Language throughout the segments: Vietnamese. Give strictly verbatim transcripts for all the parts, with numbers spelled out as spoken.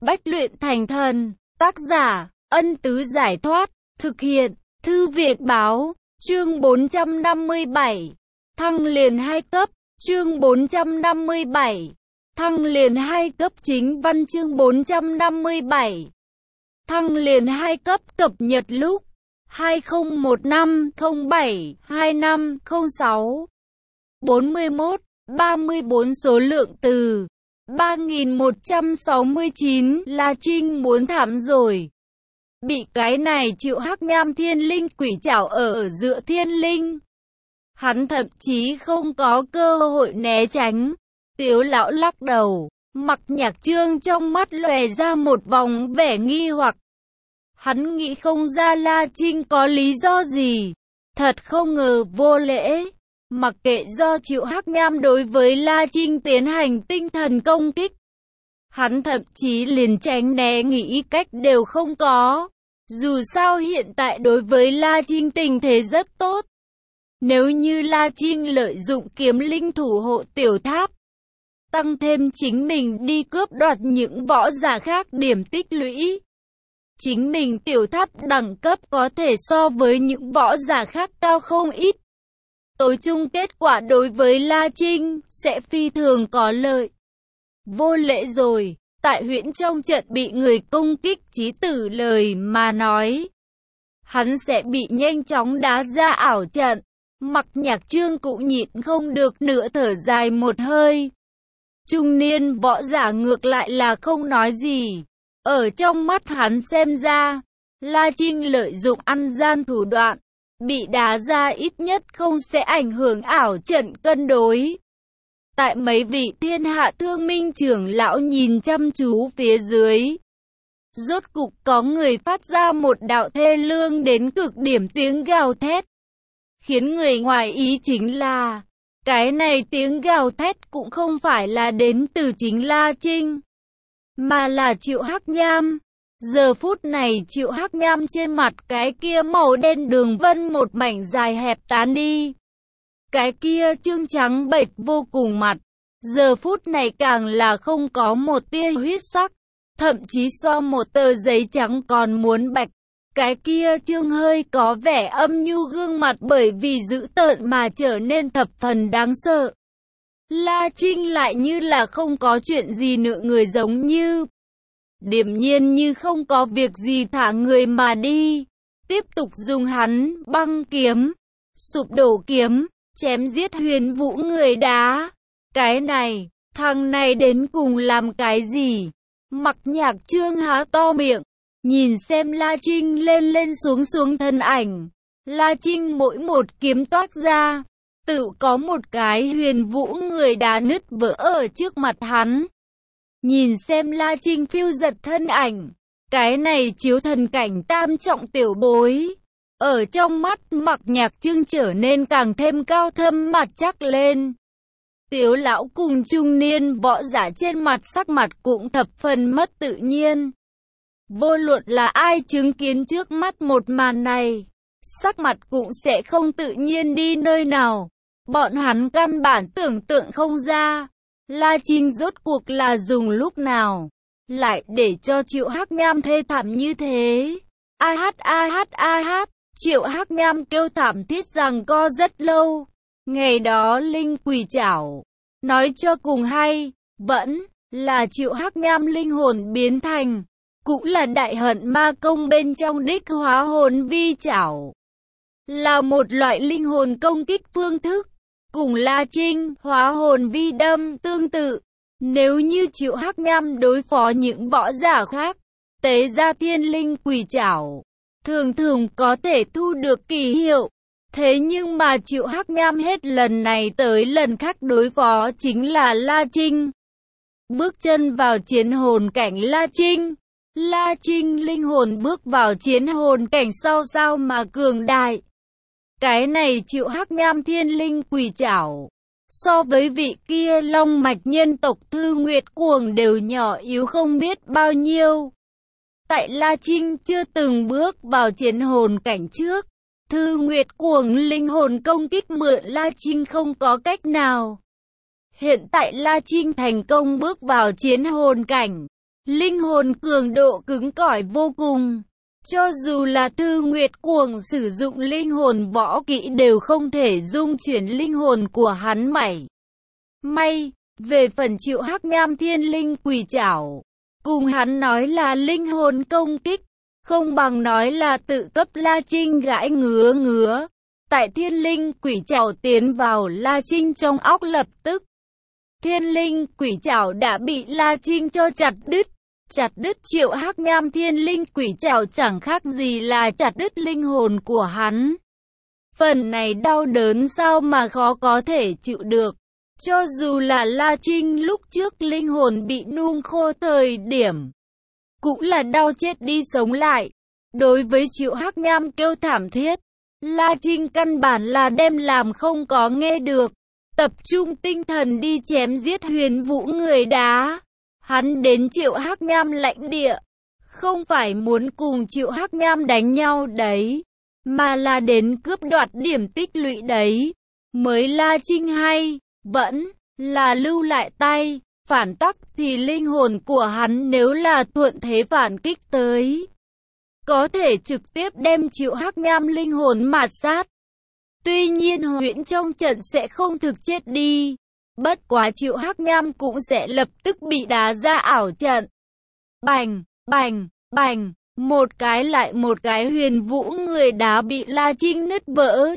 Bách luyện thành thần. Tác giả, Ân Tứ Giải Thoát. Thực hiện, Thư Viện Báo. Chương bốn trăm năm mươi bảy. Thăng liền hai cấp. Chương bốn trăm năm mươi bảy. Thăng liền hai cấp. Chính văn chương bốn trăm năm mươi bảy. Thăng liền hai cấp. Cập nhật lúc hai không một năm không bảy hai năm không sáu. bốn mươi mốt, ba mươi bốn. Số lượng từ ba nghìn một trăm sáu mươi chín. La Trinh muốn thảm rồi. Bị cái này chịu hắc nham thiên linh quỷ chảo ở, ở giữa thiên linh. Hắn thậm chí không có cơ hội né tránh. Tiếu lão lắc đầu. Mặc Nhạc Trương trong mắt lòe ra một vòng vẻ nghi hoặc. Hắn nghĩ không ra La Trinh có lý do gì. Thật không ngờ vô lễ. Mặc kệ do chịu hắc nham đối với La Trinh tiến hành tinh thần công kích. Hắn thậm chí liền tránh né nghĩ cách đều không có. Dù sao hiện tại đối với La Trinh tình thế rất tốt. Nếu như La Trinh lợi dụng kiếm linh thủ hộ tiểu tháp, tăng thêm chính mình đi cướp đoạt những võ giả khác điểm tích lũy, chính mình tiểu tháp đẳng cấp có thể so với những võ giả khác cao không ít. Tối chung kết quả đối với La Trinh sẽ phi thường có lợi. Vô lễ rồi, tại huyện trong trận bị người công kích chí tử lời mà nói. Hắn sẽ bị nhanh chóng đá ra ảo trận. Mặc Nhạc Trương cũng nhịn không được nữa thở dài một hơi. Trung niên võ giả ngược lại là không nói gì. Ở trong mắt hắn xem ra, La Trinh lợi dụng ăn gian thủ đoạn. Bị đá ra ít nhất không sẽ ảnh hưởng ảo trận cân đối. Tại mấy vị thiên hạ thương minh trưởng lão nhìn chăm chú phía dưới, rốt cục có người phát ra một đạo thê lương đến cực điểm tiếng gào thét. Khiến người ngoài ý chính là, cái này tiếng gào thét cũng không phải là đến từ chính La Trinh, mà là Triệu Hắc Nham. Giờ phút này Triệu Hắc Nham trên mặt cái kia màu đen đường vân một mảnh dài hẹp tán đi. Cái kia trương trắng bệch vô cùng mặt, giờ phút này càng là không có một tia huyết sắc, thậm chí so một tờ giấy trắng còn muốn bạch. Cái kia trương hơi có vẻ âm nhu gương mặt bởi vì dữ tợn mà trở nên thập phần đáng sợ. La Trinh lại như là không có chuyện gì nữa, người giống như điềm nhiên như không có việc gì thả người mà đi. Tiếp tục dùng hắn băng kiếm, sụp đổ kiếm, chém giết Huyền Vũ người đá. Cái này, thằng này đến cùng làm cái gì? Mặc Nhạc Trương há to miệng, nhìn xem La Trinh lên lên xuống xuống thân ảnh. La Trinh mỗi một kiếm toát ra, tự có một cái Huyền Vũ người đá nứt vỡ ở trước mặt hắn. Nhìn xem La Trinh phiêu giật thân ảnh, cái này chiếu thần cảnh tam trọng tiểu bối. Ở trong mắt Mặc Nhạc Trương trở nên càng thêm cao thâm mặt chắc lên. Tiếu lão cùng trung niên võ giả trên mặt sắc mặt cũng thập phần mất tự nhiên. Vô luận là ai chứng kiến trước mắt một màn này, sắc mặt cũng sẽ không tự nhiên đi nơi nào. Bọn hắn căn bản tưởng tượng không ra, La Trinh rốt cuộc là dùng lúc nào, lại để cho Triệu Hắc Nham thê thảm như thế. A hát a hát a hát, Triệu Hắc Nham kêu thảm thiết rằng co rất lâu. Ngày đó linh quỷ chảo, nói cho cùng hay, vẫn là Triệu Hắc Nham linh hồn biến thành, cũng là đại hận ma công bên trong đích hóa hồn vi chảo. Là một loại linh hồn công kích phương thức, cùng La Trinh hóa hồn vi đâm tương tự. Nếu như Triệu Hắc Nham đối phó những võ giả khác, tế ra thiên linh quỷ chảo, thường thường có thể thu được kỳ hiệu. Thế nhưng mà Triệu Hắc Nham hết lần này tới lần khác đối phó chính là La Trinh. Bước chân vào chiến hồn cảnh La Trinh. La Trinh linh hồn bước vào chiến hồn cảnh sau sao mà cường đại. Cái này Triệu Hắc Nham thiên linh quỷ chảo, so với vị kia long mạch nhân tộc Thư Nguyệt Cuồng đều nhỏ yếu không biết bao nhiêu. Tại La Trinh chưa từng bước vào chiến hồn cảnh trước, Thư Nguyệt Cuồng linh hồn công kích mượn La Trinh không có cách nào. Hiện tại La Trinh thành công bước vào chiến hồn cảnh, Linh hồn cường độ cứng cỏi vô cùng. Cho dù là Thư Nguyệt Cuồng sử dụng linh hồn võ kỹ đều không thể dung chuyển linh hồn của hắn mảy may. Về phần Triệu Hắc Nham Thiên Linh Quỷ Trảo, cùng hắn nói là linh hồn công kích, không bằng nói là tự cấp La Trinh gãi ngứa ngứa. Tại Thiên Linh Quỷ Trảo tiến vào La Trinh trong óc lập tức, Thiên Linh Quỷ Trảo đã bị La Trinh cho chặt đứt. Chặt đứt Triệu Hắc Nham Thiên Linh Quỷ Trảo chẳng khác gì là chặt đứt linh hồn của hắn. Phần này đau đớn sao mà khó có thể chịu được. Cho dù là La Trinh lúc trước linh hồn bị nung khô thời điểm, cũng là đau chết đi sống lại. Đối với Triệu Hắc Nham kêu thảm thiết, La Trinh căn bản là đem làm không có nghe được. Tập trung tinh thần đi chém giết Huyền Vũ người đá. Hắn đến Triệu Hắc Nham lãnh địa, không phải muốn cùng Triệu Hắc Nham đánh nhau đấy, mà là đến cướp đoạt điểm tích lũy đấy. Mới La Trinh hay, vẫn là lưu lại tay, phản tắc thì linh hồn của hắn nếu là thuận thế phản kích tới, có thể trực tiếp đem Triệu Hắc Nham linh hồn mạt sát. Tuy nhiên Huyễn trong trận sẽ không thực chết đi. Bất quá Triệu Hắc Nham cũng sẽ lập tức bị đá ra ảo trận. Bành, bành, bành, một cái lại một cái Huyền Vũ người đá bị La Trinh nứt vỡ.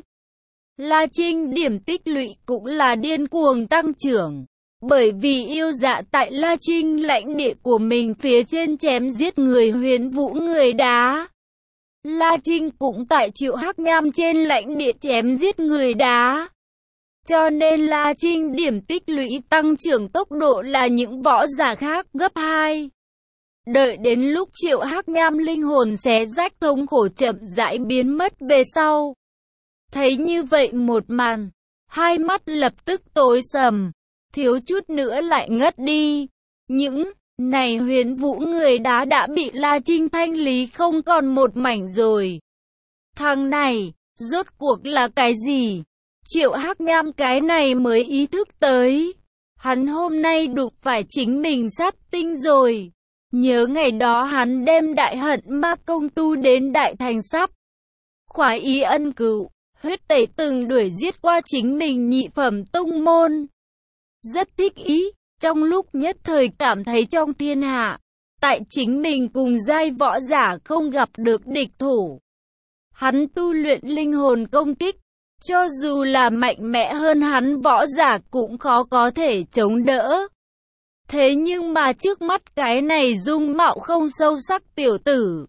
La Trinh điểm tích lũy cũng là điên cuồng tăng trưởng. Bởi vì yêu dạ tại La Trinh lãnh địa của mình phía trên chém giết người Huyền Vũ người đá. La Trinh cũng tại Triệu Hắc Nham trên lãnh địa chém giết người đá. Cho nên La Trinh điểm tích lũy tăng trưởng tốc độ là những võ giả khác gấp hai. Đợi đến lúc Triệu Hắc Nham linh hồn xé rách thống khổ chậm rãi biến mất về sau. Thấy như vậy một màn, hai mắt lập tức tối sầm, thiếu chút nữa lại ngất đi. Những này Huyền Vũ người đá đã bị La Trinh thanh lý không còn một mảnh rồi. Thằng này, rốt cuộc là cái gì? Triệu Hắc Nham cái này mới ý thức tới. Hắn hôm nay đụng phải chính mình sát tinh rồi. Nhớ ngày đó hắn đem đại hận ma công tu đến đại thành sắp. Khoái ý ân cửu, huyết tẩy từng đuổi giết qua chính mình nhị phẩm tông môn. Rất thích ý, trong lúc nhất thời cảm thấy trong thiên hạ, tại chính mình cùng giai võ giả không gặp được địch thủ. Hắn tu luyện linh hồn công kích. Cho dù là mạnh mẽ hơn hắn võ giả cũng khó có thể chống đỡ. Thế nhưng mà trước mắt cái này dung mạo không sâu sắc tiểu tử,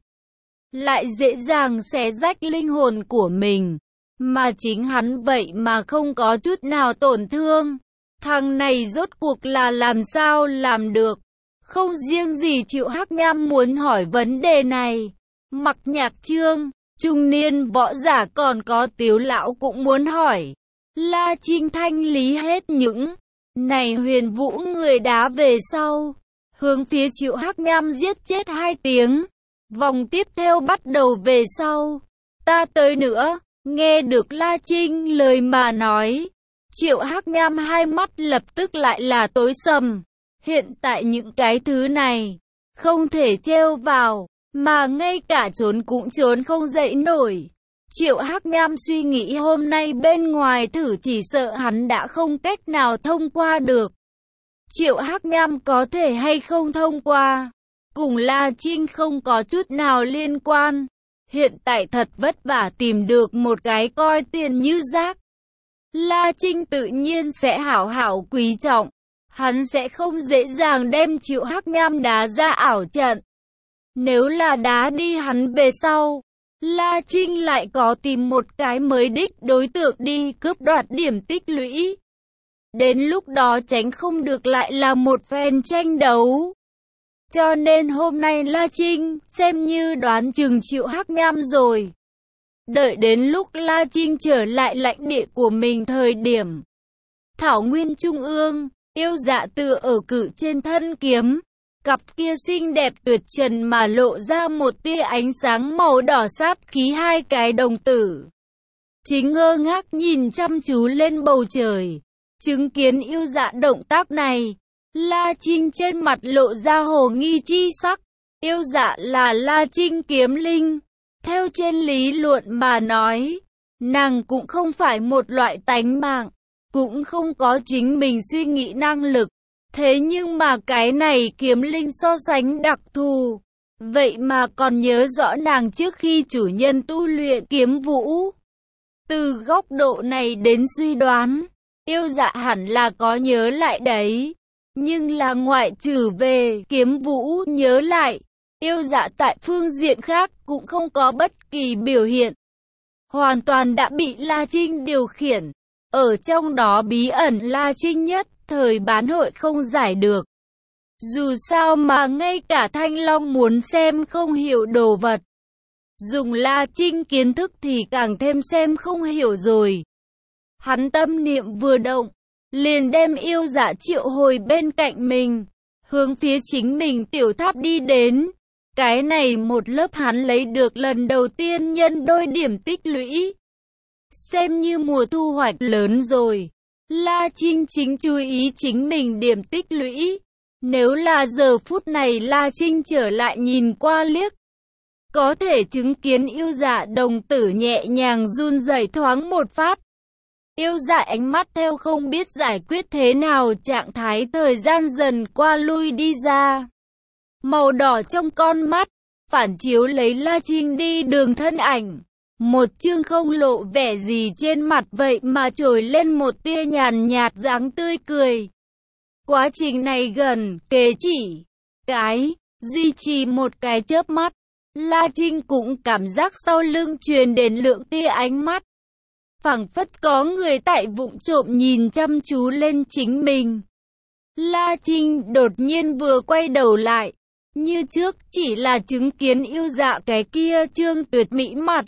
lại dễ dàng xé rách linh hồn của mình. Mà chính hắn vậy mà không có chút nào tổn thương. Thằng này rốt cuộc là làm sao làm được? Không riêng gì Triệu Hắc Nham muốn hỏi vấn đề này. Mặc Nhạc Trương, trung niên võ giả còn có Tiếu lão cũng muốn hỏi. La Trinh thanh lý hết những này Huyền Vũ người đá về sau, hướng phía Triệu Hắc Nham giết chết hai tiếng. Vòng tiếp theo bắt đầu về sau. Ta tới nữa. Nghe được La Trinh lời mà nói, Triệu Hắc Nham hai mắt lập tức lại là tối sầm. Hiện tại những cái thứ này không thể trêu vào, mà ngay cả trốn cũng trốn không dậy nổi. Triệu Hắc Nham suy nghĩ hôm nay bên ngoài thử chỉ sợ hắn đã không cách nào thông qua được. Triệu Hắc Nham có thể hay không thông qua, cùng La Trinh không có chút nào liên quan. Hiện tại thật vất vả tìm được một cái coi tiền như rác. La Trinh tự nhiên sẽ hảo hảo quý trọng. Hắn sẽ không dễ dàng đem Triệu Hắc Nham đá ra ảo trận. Nếu là đá đi hắn về sau, La Trinh lại có tìm một cái mới đích đối tượng đi cướp đoạt điểm tích lũy. Đến lúc đó tránh không được lại là một phen tranh đấu. Cho nên hôm nay La Trinh xem như đoán chừng Triệu Hắc Nham rồi. Đợi đến lúc La Trinh trở lại lãnh địa của mình thời điểm, Thảo Nguyên Trung ương, yêu dạ tựa ở cự trên thân kiếm. Cặp kia xinh đẹp tuyệt trần mà lộ ra một tia ánh sáng màu đỏ sát khí, hai cái đồng tử chính ngơ ngác nhìn chăm chú lên bầu trời. Chứng kiến yêu dạ động tác này, La Trinh trên mặt lộ ra hồ nghi chi sắc. Yêu dạ là La Trinh kiếm linh. Theo trên lý luận mà nói, nàng cũng không phải một loại tánh mạng, cũng không có chính mình suy nghĩ năng lực. Thế nhưng mà cái này kiếm linh so sánh đặc thù. Vậy mà còn nhớ rõ nàng trước khi chủ nhân tu luyện kiếm vũ. Từ góc độ này đến suy đoán, yêu dạ hẳn là có nhớ lại đấy. Nhưng là ngoại trừ về kiếm vũ nhớ lại, yêu dạ tại phương diện khác cũng không có bất kỳ biểu hiện. Hoàn toàn đã bị La Trinh điều khiển. Ở trong đó bí ẩn La Trinh nhất thời bán hội không giải được. Dù sao mà ngay cả Thanh Long muốn xem không hiểu đồ vật. Dùng La Trinh kiến thức thì càng thêm xem không hiểu rồi. Hắn tâm niệm vừa động, liền đem yêu dạ triệu hồi bên cạnh mình, hướng phía chính mình tiểu tháp đi đến. Cái này một lớp hắn lấy được lần đầu tiên nhân đôi điểm tích lũy. Xem như mùa thu hoạch lớn rồi. La Trinh chính chú ý chính mình điểm tích lũy. Nếu là giờ phút này La Trinh trở lại nhìn qua liếc, có thể chứng kiến yêu dạ đồng tử nhẹ nhàng run rẩy thoáng một phát. Yêu dạ ánh mắt theo không biết giải quyết thế nào trạng thái thời gian dần qua lui đi ra. Màu đỏ trong con mắt, phản chiếu lấy La Trinh đi đường thân ảnh. Một chương không lộ vẻ gì trên mặt vậy mà trồi lên một tia nhàn nhạt dáng tươi cười. Quá trình này gần, kề chỉ, cái, duy trì một cái chớp mắt. La Trinh cũng cảm giác sau lưng truyền đến lượng tia ánh mắt. Phảng phất có người tại vụng trộm nhìn chăm chú lên chính mình. La Trinh đột nhiên vừa quay đầu lại. Như trước chỉ là chứng kiến yêu dạ cái kia trương tuyệt mỹ mặt.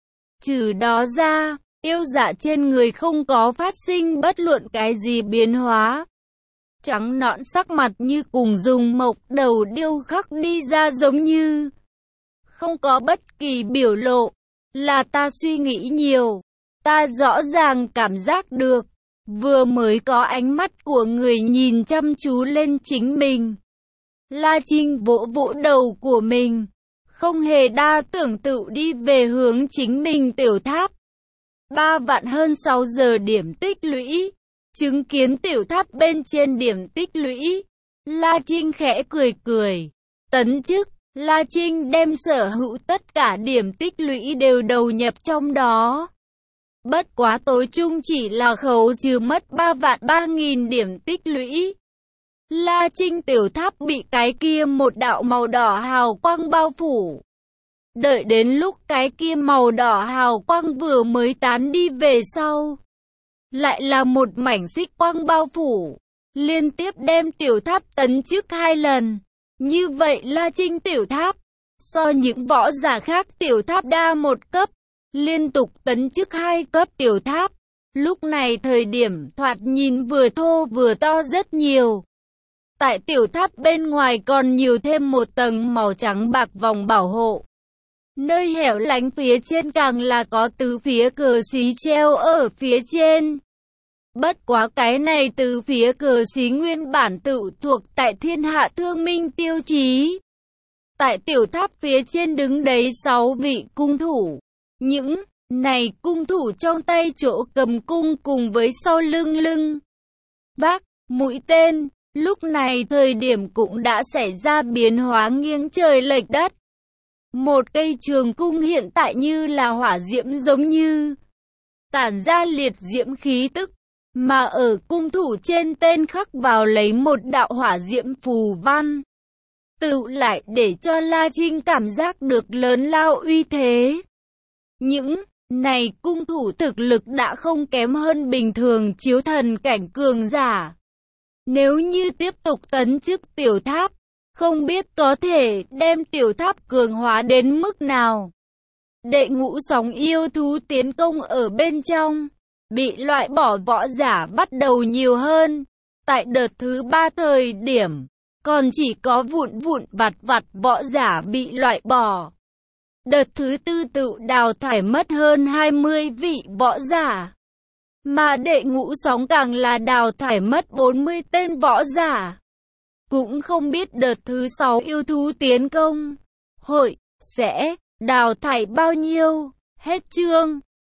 Trừ đó ra, yêu dạ trên người không có phát sinh bất luận cái gì biến hóa. Trắng nõn sắc mặt như cùng dùng mộc đầu điêu khắc đi ra giống như. Không có bất kỳ biểu lộ. Là ta suy nghĩ nhiều. Ta rõ ràng cảm giác được. Vừa mới có ánh mắt của người nhìn chăm chú lên chính mình. La Trinh vỗ vỗ đầu của mình. Không hề đa tưởng tự đi về hướng chính mình tiểu tháp. Ba vạn hơn sáu giờ điểm tích lũy. Chứng kiến tiểu tháp bên trên điểm tích lũy. La Trinh khẽ cười cười. Tấn chức, La Trinh đem sở hữu tất cả điểm tích lũy đều đầu nhập trong đó. Bất quá tối chung chỉ là khấu trừ mất ba vạn ba nghìn điểm tích lũy. La Trinh tiểu tháp bị cái kia một đạo màu đỏ hào quang bao phủ. Đợi đến lúc cái kia màu đỏ hào quang vừa mới tán đi về sau, lại là một mảnh xích quang bao phủ, liên tiếp đem tiểu tháp tấn chức hai lần. Như vậy La Trinh tiểu tháp, so những võ giả khác tiểu tháp đa một cấp, liên tục tấn chức hai cấp tiểu tháp. Lúc này thời điểm thoạt nhìn vừa thô vừa to rất nhiều. Tại tiểu tháp bên ngoài còn nhiều thêm một tầng màu trắng bạc vòng bảo hộ. Nơi hẻo lánh phía trên càng là có tứ phía cờ xí treo ở phía trên. Bất quá cái này từ phía cờ xí nguyên bản tự thuộc tại thiên hạ thương minh tiêu chí. Tại tiểu tháp phía trên đứng đấy sáu vị cung thủ. Những này cung thủ trong tay chỗ cầm cung cùng với sau lưng lưng vác mũi tên. Lúc này thời điểm cũng đã xảy ra biến hóa nghiêng trời lệch đất. Một cây trường cung hiện tại như là hỏa diễm giống như tản ra liệt diễm khí tức. Mà ở cung thủ trên tên khắc vào lấy một đạo hỏa diễm phù văn. Tự lại để cho La Trinh cảm giác được lớn lao uy thế. Những này cung thủ thực lực đã không kém hơn bình thường chiếu thần cảnh cường giả. Nếu như tiếp tục tấn chức tiểu tháp, không biết có thể đem tiểu tháp cường hóa đến mức nào. Đệ ngũ sóng yêu thú tiến công ở bên trong, bị loại bỏ võ giả bắt đầu nhiều hơn. Tại đợt thứ ba thời điểm, còn chỉ có vụn vụn vặt vặt võ giả bị loại bỏ. Đợt thứ tư tự đào thải mất hơn hai mươi vị võ giả. Mà đệ ngũ sóng càng là đào thải mất bốn mươi tên võ giả. cũng không biết đợt thứ sáu yêu thú tiến công hội sẽ đào thải bao nhiêu. Hết chương.